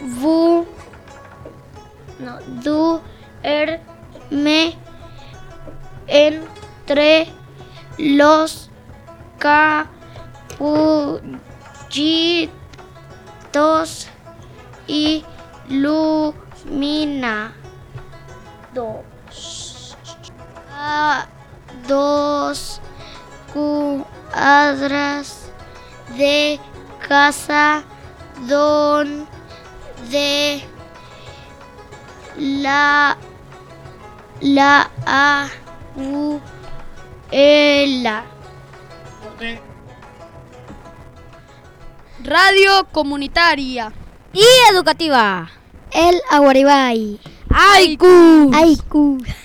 duerme entre los capullitos iluminados a 2 cuadras de casa donde la abuela. Radio comunitaria y educativa. El Aguaribay. ¡Aiku! Aiku.